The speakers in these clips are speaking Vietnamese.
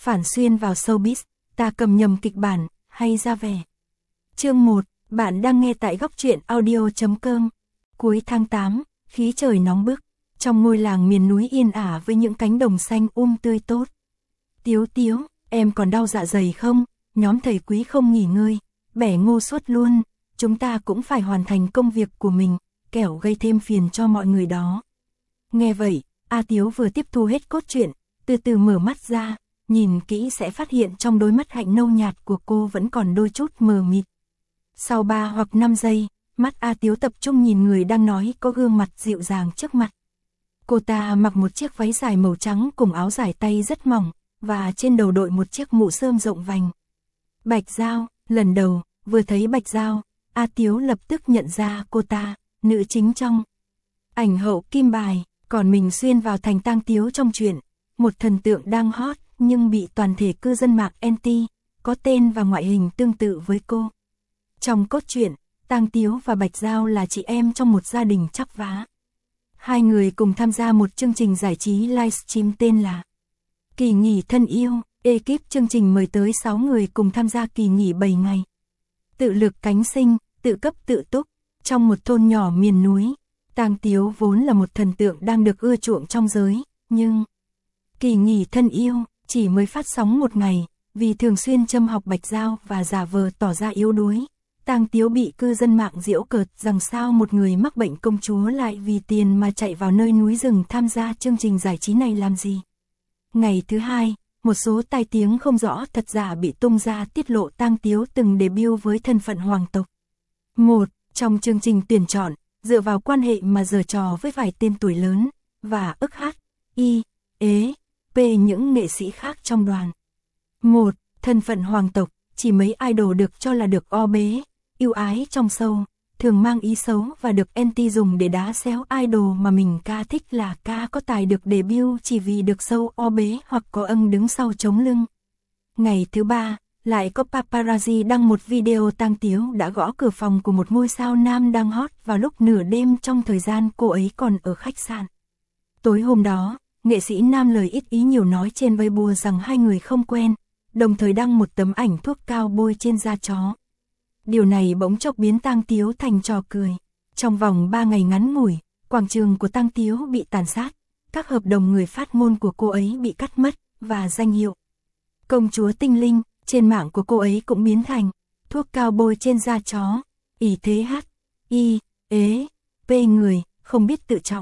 phản xuyên vào showbiz, ta cầm nhầm kịch bản, hay ra vẻ. Chương 1, bạn đang nghe tại góc truyện audio.com. Cuối tháng 8, khí trời nóng bức, trong ngôi làng miền núi yên ả với những cánh đồng xanh tươi tốt. Tiếu Tiếu, em còn đau dạ dày không? Nhóm thầy Quý không nghỉ ngơi, bẻ ngô suốt luôn, chúng ta cũng phải hoàn thành công việc của mình, kẻo gây thêm phiền cho mọi người đó. Nghe vậy, A Tiếu vừa tiếp thu hết cốt truyện, từ từ mở mắt ra, nhìn kỹ sẽ phát hiện trong đôi mắt hạnh nâu nhạt của cô vẫn còn đôi chút mờ mịt. Sau 3 hoặc 5 giây, mắt A Tiếu tập trung nhìn người đang nói có gương mặt dịu dàng trước mặt. Cô ta mặc một chiếc váy dài màu trắng cùng áo dài tay rất mỏng, và trên đầu đội một chiếc mũ rơm rộng vành. Bạch Giao, lần đầu, vừa thấy Bạch Giao, A Tiếu lập tức nhận ra cô ta, nữ chính trong ảnh hậu Kim Bài, còn mình xuyên vào thành Tang Tiếu trong truyện, một thần tượng đang hot nhưng bị toàn thể cư dân mạng anti, có tên và ngoại hình tương tự với cô. Trong cốt truyện, Tang Tiếu và Bạch Giao là chị em trong một gia đình chắp vá. Hai người cùng tham gia một chương trình giải trí livestream tên là Kỳ nghỉ thân yêu. Ekip chương trình mời tới 6 người cùng tham gia kỳ nghỉ 7 ngày. Tự lực cánh sinh, tự cấp tự túc, trong một thôn nhỏ miền núi. Tang Tiếu vốn là một thần tượng đang được ưa chuộng trong giới, nhưng Kỳ nghỉ thân yêu chỉ mới phát sóng một ngày, vì thường xuyên châm học Bạch Giao và giả vờ tỏ ra yếu đuối. Tang Tiếu bị cư dân mạng giễu cợt rằng sao một người mắc bệnh công chúa lại vì tiền mà chạy vào nơi núi rừng tham gia chương trình giải trí này làm gì. Ngày thứ hai, một số tai tiếng không rõ thật giả bị tung ra tiết lộ Tang Tiếu từng debut với thân phận hoàng tộc. Một, trong chương trình tuyển chọn, dựa vào quan hệ mà giở trò với vài tên tuổi lớn, và ức hát, y, ế, p những nghệ sĩ khác trong đoàn. Một, thân phận hoàng tộc, chỉ mấy idol được cho là được o bế, yêu ái trong show, thường mang ý xấu và được anti dùng để đá xéo idol mà mình ca thích là ca có tài được debut chỉ vì được show o bế hoặc có ân đứng sau chống lưng. Ngày thứ ba, lại có paparazzi đăng một video Tang Tiếu đã gõ cửa phòng của một ngôi sao nam đang hot vào lúc nửa đêm trong thời gian cô ấy còn ở khách sạn. Tối hôm đó, nghệ sĩ nam lời ít ý nhiều nói trên Weibo rằng hai người không quen, đồng thời đăng một tấm ảnh thuốc cao bôi trên da chó. Điều này bỗng chốc biến Tang Tiếu thành trò cười. Trong vòng 3 ngày ngắn ngủi, quảng trường của Tang Tiếu bị tàn sát, các hợp đồng người phát ngôn của cô ấy bị cắt mất, và danh hiệu công chúa tinh linh trên mạng của cô ấy cũng biến thành thuốc cao bôi trên da chó, ỷ thế h, y, ế, p người, không biết tự trọng.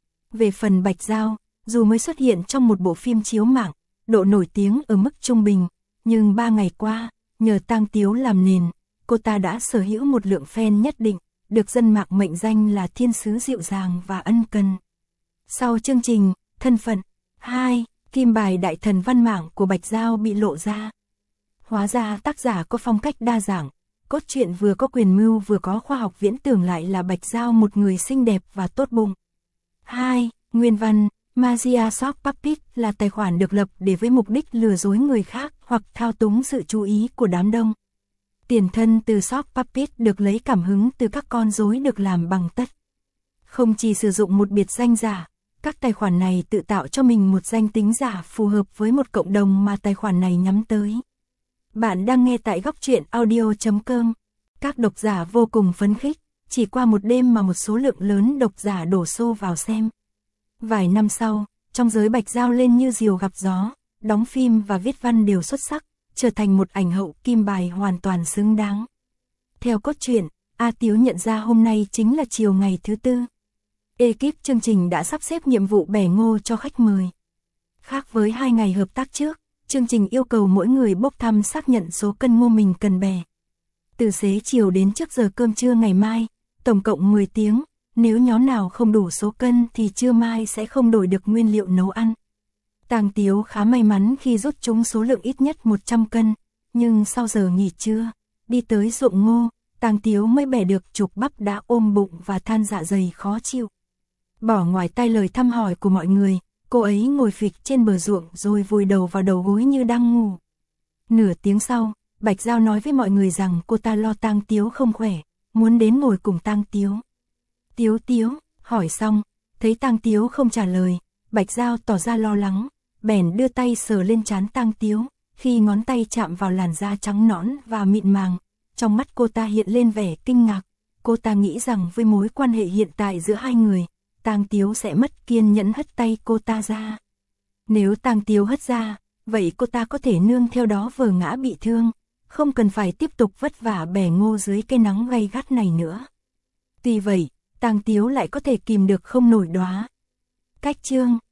Về phần Bạch Giao, dù mới xuất hiện trong một bộ phim chiếu mạng, độ nổi tiếng ở mức trung bình, nhưng 3 ngày qua, nhờ Tang Tiếu làm nền, cô ta đã sở hữu một lượng fan nhất định, được dân mạng mệnh danh là thiên sứ dịu dàng và ân cần. Sau chương trình, thân phận 2, Kim Bài đại thần văn mạng của Bạch Giao bị lộ ra. Hóa ra tác giả có phong cách đa dạng, cốt truyện vừa có quyền mưu vừa có khoa học viễn tưởng lại là Bạch Giao một người xinh đẹp và tốt bụng. 2. Nguyên văn, Magia Shop Puppet là tài khoản được lập để với mục đích lừa dối người khác hoặc thao túng sự chú ý của đám đông. Tiền thân từ Shop Puppet được lấy cảm hứng từ các con rối được làm bằng tất. Không chỉ sử dụng một biệt danh giả, các tài khoản này tự tạo cho mình một danh tính giả phù hợp với một cộng đồng mà tài khoản này nhắm tới. Bạn đang nghe tại góc truyện audio.com. Các độc giả vô cùng phấn khích, chỉ qua một đêm mà một số lượng lớn độc giả đổ xô vào xem. Vài năm sau, trong giới Bạch Giao lên như diều gặp gió, đóng phim và viết văn đều xuất sắc, trở thành một ảnh hậu Kim Bài hoàn toàn xứng đáng. Theo cốt truyện, A Tiếu nhận ra hôm nay chính là chiều ngày thứ tư. Ekip chương trình đã sắp xếp nhiệm vụ bẻ ngô cho khách mời. Khác với 2 ngày hợp tác trước, chương trình yêu cầu mỗi người bốc thăm xác nhận số cân ngô mình cần bẻ. Từ xế chiều đến trước giờ cơm trưa ngày mai, tổng cộng 10 tiếng, nếu nhóm nào không đủ số cân thì trưa mai sẽ không đổi được nguyên liệu nấu ăn. Tang Tiếu khá may mắn khi rút trúng số lượng ít nhất 100 cân, nhưng sau giờ nghỉ trưa, đi tới ruộng ngô, Tang Tiếu mới bẻ được chục bắp đã ôm bụng và than dạ dày khó chịu. Bỏ ngoài tai lời thăm hỏi của mọi người, cô ấy ngồi phịch trên bờ ruộng rồi vùi đầu vào đầu gối như đang ngủ. Nửa tiếng sau, Bạch Giao nói với mọi người rằng cô ta lo Tang Tiếu không khỏe, muốn đến ngồi cùng Tang Tiếu. Tiếu, hỏi xong, thấy Tang Tiếu không trả lời, Bạch Giao tỏ ra lo lắng, bèn đưa tay sờ lên trán Tang Tiếu, khi ngón tay chạm vào làn da trắng nõn và mịn màng, trong mắt cô ta hiện lên vẻ kinh ngạc. Cô ta nghĩ rằng với mối quan hệ hiện tại giữa hai người, Tang Tiếu sẽ mất kiên nhẫn hất tay cô ta ra. Nếu Tang Tiếu hất ra, vậy cô ta có thể nương theo đó vờ ngã bị thương, không cần phải tiếp tục vất vả bẻ ngô dưới cái nắng gay gắt này nữa. Tuy vậy, Tang Tiếu lại có thể kìm được không nổi đóa. Cách chương